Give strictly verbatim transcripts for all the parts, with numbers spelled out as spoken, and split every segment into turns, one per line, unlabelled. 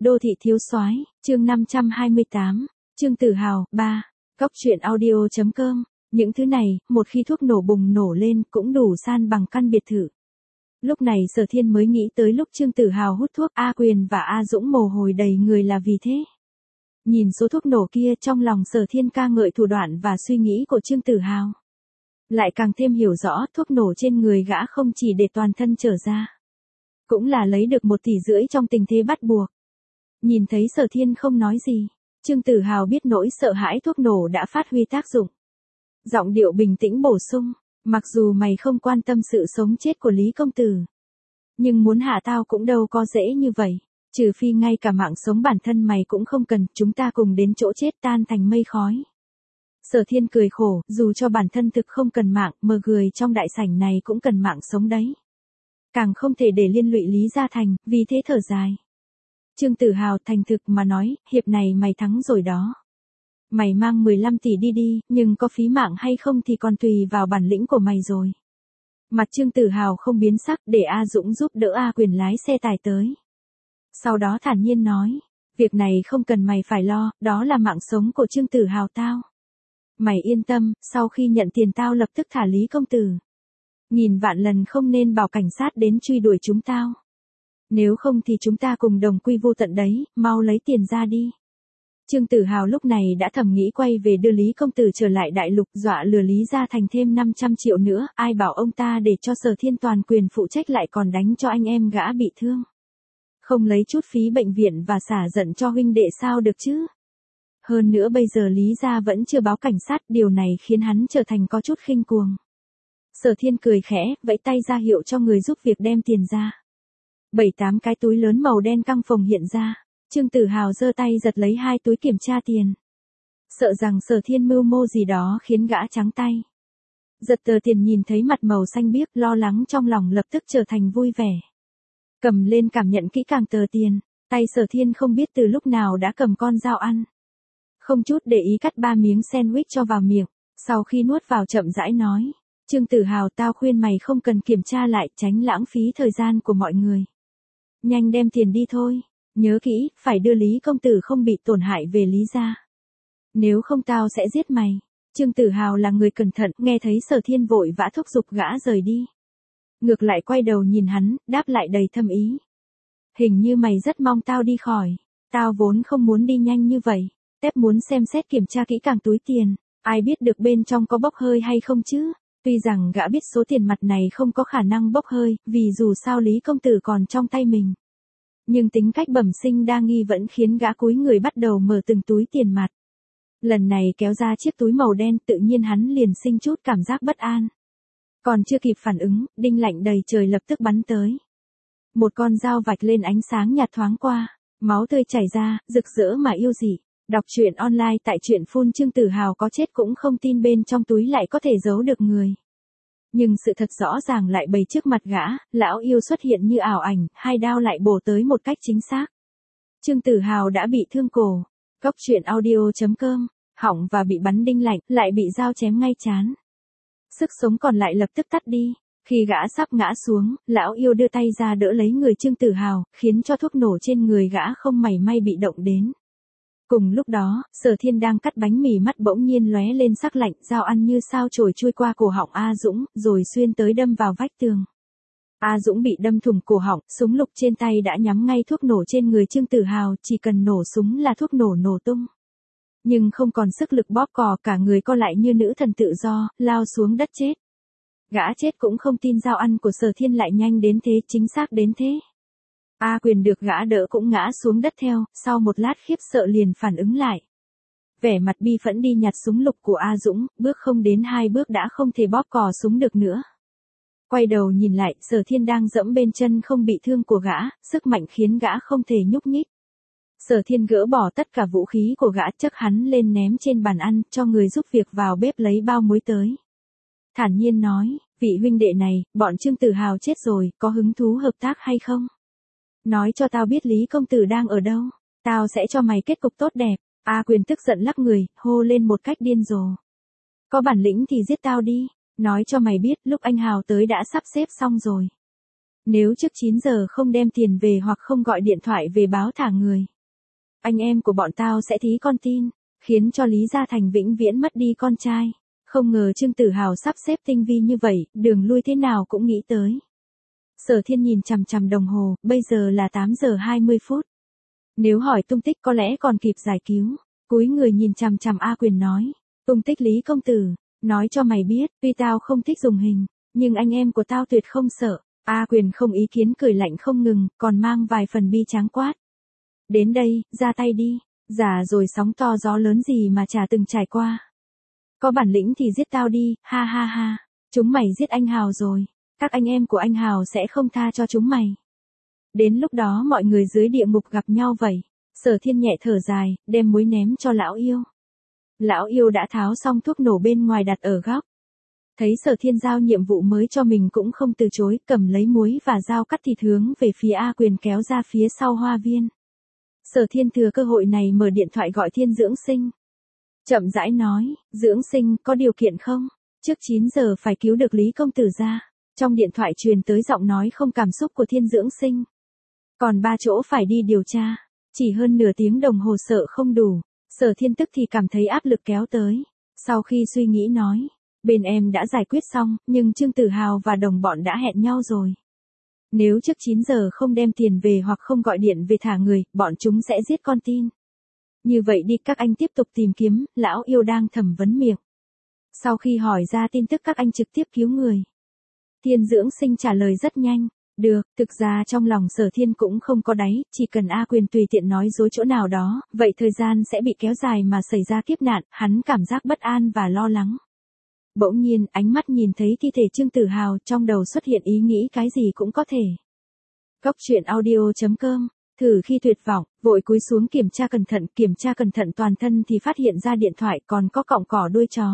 Đô thị thiếu soái, chương năm trăm hai mươi tám, Trương Tử Hào, ba, Cóc truyện audio chấm com, những thứ này, một khi thuốc nổ bùng nổ lên cũng đủ san bằng căn biệt thự. Lúc này Sở Thiên mới nghĩ tới lúc Trương Tử Hào hút thuốc A Quyền và A Dũng mồ hôi đầy người là vì thế. Nhìn số thuốc nổ kia trong lòng Sở Thiên ca ngợi thủ đoạn và suy nghĩ của Trương Tử Hào. Lại càng thêm hiểu rõ thuốc nổ trên người gã không chỉ để toàn thân trở ra. Cũng là lấy được một tỷ rưỡi trong tình thế bắt buộc. Nhìn thấy Sở Thiên không nói gì, Trương Tử Hào biết nỗi sợ hãi thuốc nổ đã phát huy tác dụng. Giọng điệu bình tĩnh bổ sung, mặc dù mày không quan tâm sự sống chết của Lý Công Tử. Nhưng muốn hạ tao cũng đâu có dễ như vậy, trừ phi ngay cả mạng sống bản thân mày cũng không cần, chúng ta cùng đến chỗ chết tan thành mây khói. Sở Thiên cười khổ, dù cho bản thân thực không cần mạng, mờ người trong đại sảnh này cũng cần mạng sống đấy. Càng không thể để liên lụy Lý Gia Thành, vì thế thở dài. Trương Tử Hào thành thực mà nói, hiệp này mày thắng rồi đó. Mày mang mười lăm tỷ đi đi, nhưng có phí mạng hay không thì còn tùy vào bản lĩnh của mày rồi. Mặt Trương Tử Hào không biến sắc để A Dũng giúp đỡ A Quyền lái xe tải tới. Sau đó thản nhiên nói, việc này không cần mày phải lo, đó là mạng sống của Trương Tử Hào tao. Mày yên tâm, sau khi nhận tiền tao lập tức thả Lý Công Tử. Nghìn vạn lần không nên bảo cảnh sát đến truy đuổi chúng tao. Nếu không thì chúng ta cùng đồng quy vô tận đấy, mau lấy tiền ra đi. Trương Tử Hào lúc này đã thầm nghĩ quay về đưa Lý Công Tử trở lại đại lục, dọa lừa Lý Gia Thành thêm năm trăm triệu nữa, ai bảo ông ta để cho Sở Thiên toàn quyền phụ trách lại còn đánh cho anh em gã bị thương. Không lấy chút phí bệnh viện và xả giận cho huynh đệ sao được chứ. Hơn nữa bây giờ Lý Gia vẫn chưa báo cảnh sát, điều này khiến hắn trở thành có chút khinh cuồng. Sở Thiên cười khẽ, vẫy tay ra hiệu cho người giúp việc đem tiền ra. Bảy tám cái túi lớn màu đen căng phồng hiện ra. Trương Tử Hào giơ tay giật lấy hai túi kiểm tra tiền. Sợ rằng Sở Thiên mưu mô gì đó khiến gã trắng tay. Giật tờ tiền nhìn thấy mặt màu xanh biếc, lo lắng trong lòng lập tức trở thành vui vẻ. Cầm lên cảm nhận kỹ càng tờ tiền, tay Sở Thiên không biết từ lúc nào đã cầm con dao ăn. Không chút để ý cắt ba miếng sandwich cho vào miệng, sau khi nuốt vào chậm rãi nói, Trương Tử Hào tao khuyên mày không cần kiểm tra lại, tránh lãng phí thời gian của mọi người. Nhanh đem tiền đi thôi. Nhớ kỹ, phải đưa Lý Công Tử không bị tổn hại về Lý Gia. Nếu không tao sẽ giết mày. Trương Tử Hào là người cẩn thận, nghe thấy Sở Thiên vội vã thúc giục gã rời đi. Ngược lại quay đầu nhìn hắn, đáp lại đầy thâm ý. Hình như mày rất mong tao đi khỏi. Tao vốn không muốn đi nhanh như vậy. Tép muốn xem xét kiểm tra kỹ càng túi tiền. Ai biết được bên trong có bốc hơi hay không chứ. Tuy rằng gã biết số tiền mặt này không có khả năng bốc hơi, vì dù sao Lý Công Tử còn trong tay mình. Nhưng tính cách bẩm sinh đa nghi vẫn khiến gã cúi người bắt đầu mở từng túi tiền mặt. Lần này kéo ra chiếc túi màu đen, tự nhiên hắn liền sinh chút cảm giác bất an. Còn chưa kịp phản ứng, đinh lạnh đầy trời lập tức bắn tới. Một con dao vạch lên ánh sáng nhạt thoáng qua, máu tươi chảy ra, rực rỡ mà yêu dị. Đọc truyện online tại truyện phun. Trương Tử Hào có chết cũng không tin bên trong túi lại có thể giấu được người. Nhưng sự thật rõ ràng lại bày trước mặt gã, lão yêu xuất hiện như ảo ảnh, hai đao lại bổ tới một cách chính xác. Trương Tử Hào đã bị thương cổ. Cóc truyện audio chấm com, họng và bị bắn đinh lạnh, lại bị dao chém ngay trán. Sức sống còn lại lập tức tắt đi. Khi gã sắp ngã xuống, lão yêu đưa tay ra đỡ lấy người Trương Tử Hào, khiến cho thuốc nổ trên người gã không mảy may bị động đến. Cùng lúc đó, Sở Thiên đang cắt bánh mì, mắt bỗng nhiên lóe lên sắc lạnh, dao ăn như sao chổi chui qua cổ họng A Dũng, rồi xuyên tới đâm vào vách tường. A Dũng bị đâm thủng cổ họng, súng lục trên tay đã nhắm ngay thuốc nổ trên người Trương Tử Hào, chỉ cần nổ súng là thuốc nổ nổ tung. Nhưng không còn sức lực bóp cò, cả người co lại như nữ thần tự do, lao xuống đất chết. Gã chết cũng không tin dao ăn của Sở Thiên lại nhanh đến thế, chính xác đến thế. A Quyền được gã đỡ cũng ngã xuống đất theo, sau một lát khiếp sợ liền phản ứng lại. Vẻ mặt bi phẫn đi nhặt súng lục của A Dũng, bước không đến hai bước đã không thể bóp cò súng được nữa. Quay đầu nhìn lại, Sở Thiên đang dẫm bên chân không bị thương của gã, sức mạnh khiến gã không thể nhúc nhích. Sở Thiên gỡ bỏ tất cả vũ khí của gã, chất hắn lên ném trên bàn ăn, cho người giúp việc vào bếp lấy bao muối tới. Thản nhiên nói, vị huynh đệ này, bọn Trương Tử Hào chết rồi, có hứng thú hợp tác hay không? Nói cho tao biết Lý Công Tử đang ở đâu, tao sẽ cho mày kết cục tốt đẹp. A Quyền tức giận lắc người, hô lên một cách điên rồ. Có bản lĩnh thì giết tao đi, nói cho mày biết lúc anh Hào tới đã sắp xếp xong rồi. Nếu trước chín giờ không đem tiền về hoặc không gọi điện thoại về báo thả người, Anh em của bọn tao sẽ thí con tin, khiến cho Lý Gia Thành vĩnh viễn mất đi con trai. Không ngờ Trương Tử Hào sắp xếp tinh vi như vậy, đường lui thế nào cũng nghĩ tới. Sở Thiên nhìn chằm chằm đồng hồ, bây giờ là tám giờ hai mươi phút. Nếu hỏi tung tích có lẽ còn kịp giải cứu. Cúi người nhìn chằm chằm A Quyền nói, tung tích Lý công tử, nói cho mày biết, tuy tao không thích dùng hình, nhưng anh em của tao tuyệt không sợ. A Quyền không ý kiến cười lạnh không ngừng, còn mang vài phần bi tráng quát. Đến đây, ra tay đi, già rồi sóng to gió lớn gì mà chả từng trải qua. Có bản lĩnh thì giết tao đi, ha ha ha, chúng mày giết anh Hào rồi, các anh em của anh Hào sẽ không tha cho chúng mày. Đến lúc đó mọi người dưới địa ngục gặp nhau vậy. Sở Thiên nhẹ thở dài, đem muối ném cho lão yêu. Lão yêu đã tháo xong thuốc nổ bên ngoài đặt ở góc. Thấy Sở Thiên giao nhiệm vụ mới cho mình cũng không từ chối, cầm lấy muối và dao cắt thịt hướng về phía A Quyền kéo ra phía sau hoa viên. Sở Thiên thừa cơ hội này mở điện thoại gọi Thiên Dưỡng Sinh. Chậm rãi nói, Dưỡng Sinh, có điều kiện không? Trước chín giờ phải cứu được Lý công tử ra. Trong điện thoại truyền tới giọng nói không cảm xúc của Thiên Dưỡng Sinh. Còn ba chỗ phải đi điều tra. Chỉ hơn nửa tiếng đồng hồ sợ không đủ. Sở Thiên tức thì cảm thấy áp lực kéo tới. Sau khi suy nghĩ nói, bên em đã giải quyết xong, nhưng Trương Tử Hào và đồng bọn đã hẹn nhau rồi. Nếu trước chín giờ không đem tiền về hoặc không gọi điện về thả người, bọn chúng sẽ giết con tin. Như vậy đi, các anh tiếp tục tìm kiếm, lão yêu đang thẩm vấn miệng. Sau khi hỏi ra tin tức các anh trực tiếp cứu người. Thiên Dưỡng Sinh trả lời rất nhanh. Được, thực ra trong lòng Sở Thiên cũng không có đáy, chỉ cần A Quyền tùy tiện nói dối chỗ nào đó, vậy thời gian sẽ bị kéo dài mà xảy ra kiếp nạn, hắn cảm giác bất an và lo lắng. Bỗng nhiên, ánh mắt nhìn thấy thi thể Trương Tử Hào, trong đầu xuất hiện ý nghĩ cái gì cũng có thể. Cốc truyện audio chấm com, thử khi tuyệt vọng, vội cúi xuống kiểm tra cẩn thận, kiểm tra cẩn thận toàn thân thì phát hiện ra điện thoại còn có cọng cỏ đuôi chó.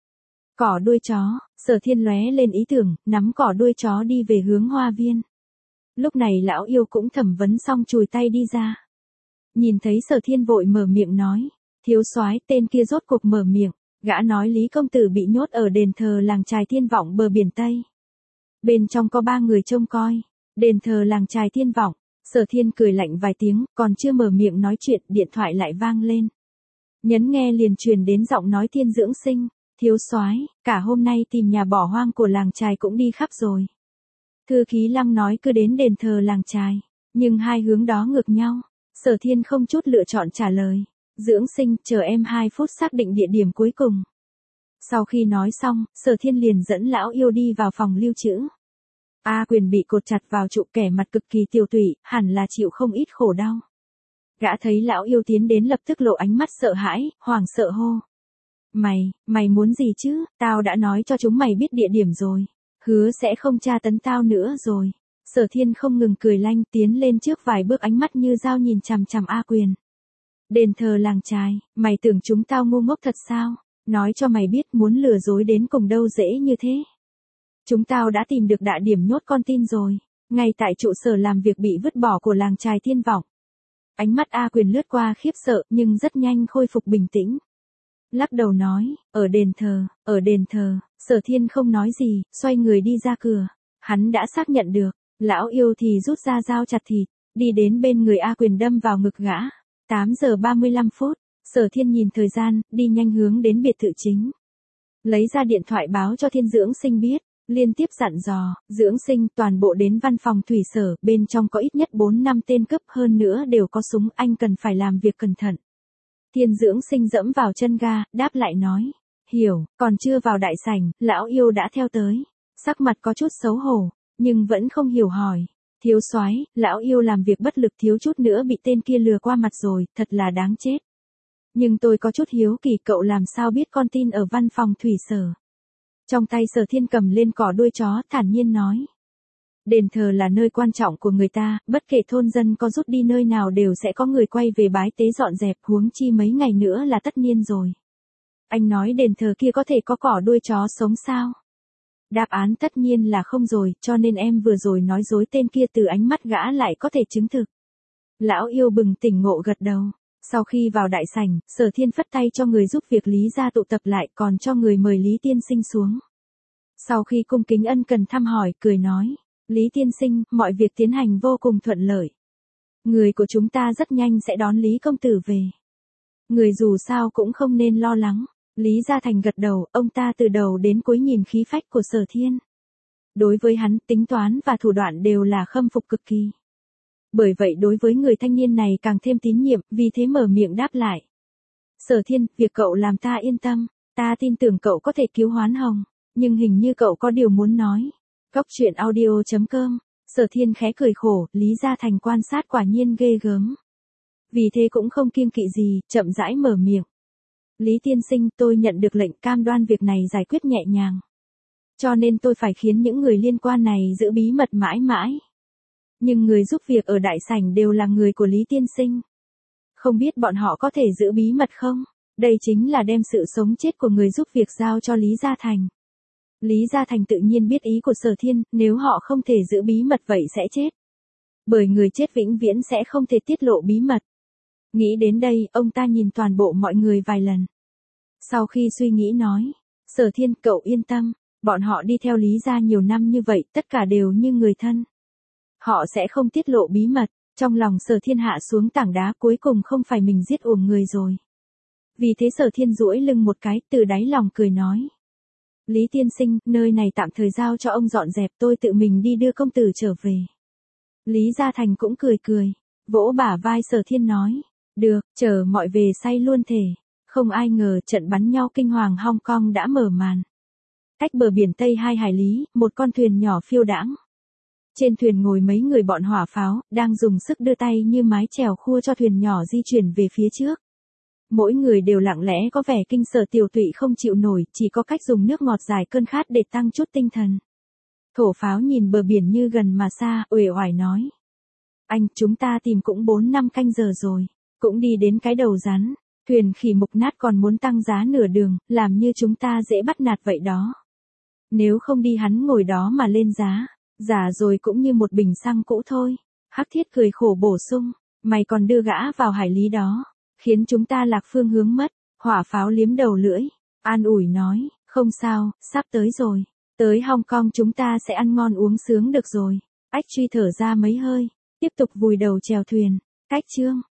Cỏ đuôi chó, Sở Thiên lóe lên ý tưởng, nắm cỏ đuôi chó đi về hướng hoa viên. Lúc này lão yêu cũng thẩm vấn xong chùi tay đi ra. Nhìn thấy Sở Thiên vội mở miệng nói, thiếu soái, tên kia rốt cuộc mở miệng, gã nói Lý công tử bị nhốt ở đền thờ làng Trài Thiên Vọng bờ biển Tây. Bên trong có ba người trông coi, đền thờ làng Trài Thiên Vọng. Sở Thiên cười lạnh vài tiếng, còn chưa mở miệng nói chuyện, điện thoại lại vang lên. Nhấn nghe liền truyền đến giọng nói Thiên Dưỡng Sinh, thiếu soái, cả hôm nay tìm nhà bỏ hoang của làng Trài cũng đi khắp rồi. Thư ký Lăng nói cứ đến đền thờ làng Trài, nhưng hai hướng đó ngược nhau. Sở Thiên không chút lựa chọn trả lời, Dưỡng Sinh, chờ em hai phút xác định địa điểm cuối cùng. Sau khi nói xong, Sở Thiên liền dẫn lão yêu đi vào phòng lưu trữ. A Quyền bị cột chặt vào trụ, kẻ mặt cực kỳ tiêu tụy, hẳn là chịu không ít khổ đau. Gã thấy lão yêu tiến đến lập tức lộ ánh mắt sợ hãi, hoảng sợ hô. Mày, mày muốn gì chứ, tao đã nói cho chúng mày biết địa điểm rồi. Hứa sẽ không tra tấn tao nữa rồi. Sở Thiên không ngừng cười lanh, tiến lên trước vài bước, ánh mắt như dao nhìn chằm chằm A Quyền. Đền thờ làng Trài, mày tưởng chúng tao ngu ngốc thật sao? Nói cho mày biết, muốn lừa dối đến cùng đâu dễ như thế. Chúng tao đã tìm được địa điểm nhốt con tin rồi, ngay tại trụ sở làm việc bị vứt bỏ của làng Trài Thiên Vọng. Ánh mắt A Quyền lướt qua khiếp sợ, nhưng rất nhanh khôi phục bình tĩnh. Lắc đầu nói, ở đền thờ, ở đền thờ. Sở Thiên không nói gì, xoay người đi ra cửa. Hắn đã xác nhận được, lão yêu thì rút ra dao chặt thịt, đi đến bên người A Quyền đâm vào ngực gã. tám giờ ba mươi lăm phút, Sở Thiên nhìn thời gian, đi nhanh hướng đến biệt thự chính. Lấy ra điện thoại báo cho Thiên Dưỡng Sinh biết, liên tiếp dặn dò, Dưỡng Sinh, toàn bộ đến văn phòng thủy sở, bên trong có ít nhất bốn năm tên cướp, hơn nữa đều có súng, anh cần phải làm việc cẩn thận. Thiên Dưỡng Sinh dẫm vào chân ga, đáp lại nói. Hiểu, còn chưa vào đại sảnh, lão yêu đã theo tới. Sắc mặt có chút xấu hổ, nhưng vẫn không hiểu hỏi. Thiếu soái, lão yêu làm việc bất lực, thiếu chút nữa bị tên kia lừa qua mặt rồi, thật là đáng chết. Nhưng tôi có chút hiếu kỳ, cậu làm sao biết con tin ở văn phòng thủy sở? Trong tay Sở Thiên cầm lên cỏ đuôi chó, thản nhiên nói. Đền thờ là nơi quan trọng của người ta, bất kể thôn dân có rút đi nơi nào đều sẽ có người quay về bái tế dọn dẹp, huống chi mấy ngày nữa là tất nhiên rồi. Anh nói đền thờ kia có thể có cỏ đuôi chó sống sao? Đáp án tất nhiên là không rồi, cho nên em vừa rồi nói dối tên kia, từ ánh mắt gã lại có thể chứng thực. Lão yêu bừng tỉnh ngộ gật đầu. Sau khi vào đại sảnh, Sở Thiên phất tay cho người giúp việc Lý gia tụ tập lại, còn cho người mời Lý tiên sinh xuống. Sau khi cung kính ân cần thăm hỏi, cười nói, Lý tiên sinh, mọi việc tiến hành vô cùng thuận lợi. Người của chúng ta rất nhanh sẽ đón Lý công tử về. Người dù sao cũng không nên lo lắng. Lý Gia Thành gật đầu, ông ta từ đầu đến cuối nhìn khí phách của Sở Thiên. Đối với hắn, tính toán và thủ đoạn đều là khâm phục cực kỳ. Bởi vậy đối với người thanh niên này càng thêm tín nhiệm, vì thế mở miệng đáp lại. Sở Thiên, việc cậu làm ta yên tâm, ta tin tưởng cậu có thể cứu Hoán Hồng, nhưng hình như cậu có điều muốn nói. Góc truyện audio chấm com, Sở Thiên khẽ cười khổ, Lý Gia Thành quan sát quả nhiên ghê gớm. Vì thế cũng không kiêng kỵ gì, chậm rãi mở miệng. Lý tiên sinh, tôi nhận được lệnh cam đoan việc này giải quyết nhẹ nhàng. Cho nên tôi phải khiến những người liên quan này giữ bí mật mãi mãi. Nhưng người giúp việc ở đại sảnh đều là người của Lý tiên sinh. Không biết bọn họ có thể giữ bí mật không? Đây chính là đem sự sống chết của người giúp việc giao cho Lý Gia Thành. Lý Gia Thành tự nhiên biết ý của Sở Thiên, nếu họ không thể giữ bí mật vậy sẽ chết. Bởi người chết vĩnh viễn sẽ không thể tiết lộ bí mật. Nghĩ đến đây, ông ta nhìn toàn bộ mọi người vài lần. Sau khi suy nghĩ nói, Sở Thiên, cậu yên tâm, bọn họ đi theo Lý Gia nhiều năm như vậy, tất cả đều như người thân. Họ sẽ không tiết lộ bí mật. Trong lòng Sở Thiên hạ xuống tảng đá, cuối cùng không phải mình giết uổng người rồi. Vì thế Sở Thiên duỗi lưng một cái, từ đáy lòng cười nói. Lý tiên sinh, nơi này tạm thời giao cho ông dọn dẹp, tôi tự mình đi đưa công tử trở về. Lý Gia Thành cũng cười cười, vỗ bả vai Sở Thiên nói. Được, chờ mọi về say luôn thể. Không ai ngờ trận bắn nhau kinh hoàng Hong Kong đã mở màn. Cách bờ biển Tây hai hải lý, một con thuyền nhỏ phiêu đãng. Trên thuyền ngồi mấy người bọn hỏa pháo, đang dùng sức đưa tay như mái chèo khua cho thuyền nhỏ di chuyển về phía trước. Mỗi người đều lặng lẽ có vẻ kinh sợ tiểu tụy không chịu nổi, chỉ có cách dùng nước ngọt giải cơn khát để tăng chút tinh thần. Thổ pháo nhìn bờ biển như gần mà xa, uể oải nói. Anh, chúng ta tìm cũng bốn năm canh giờ rồi, cũng đi đến cái đầu rắn, thuyền khỉ mục nát còn muốn tăng giá nửa đường, làm như chúng ta dễ bắt nạt vậy đó. Nếu không đi hắn ngồi đó mà lên giá, giả rồi cũng như một bình xăng cũ thôi. Hắc Thiết cười khổ bổ sung, mày còn đưa gã vào hải lý đó, khiến chúng ta lạc phương hướng mất. Hỏa pháo liếm đầu lưỡi, an ủi nói, không sao, sắp tới rồi. Tới Hong Kong chúng ta sẽ ăn ngon uống sướng được rồi. Ách Truy thở ra mấy hơi, tiếp tục vùi đầu chèo thuyền. Cách chương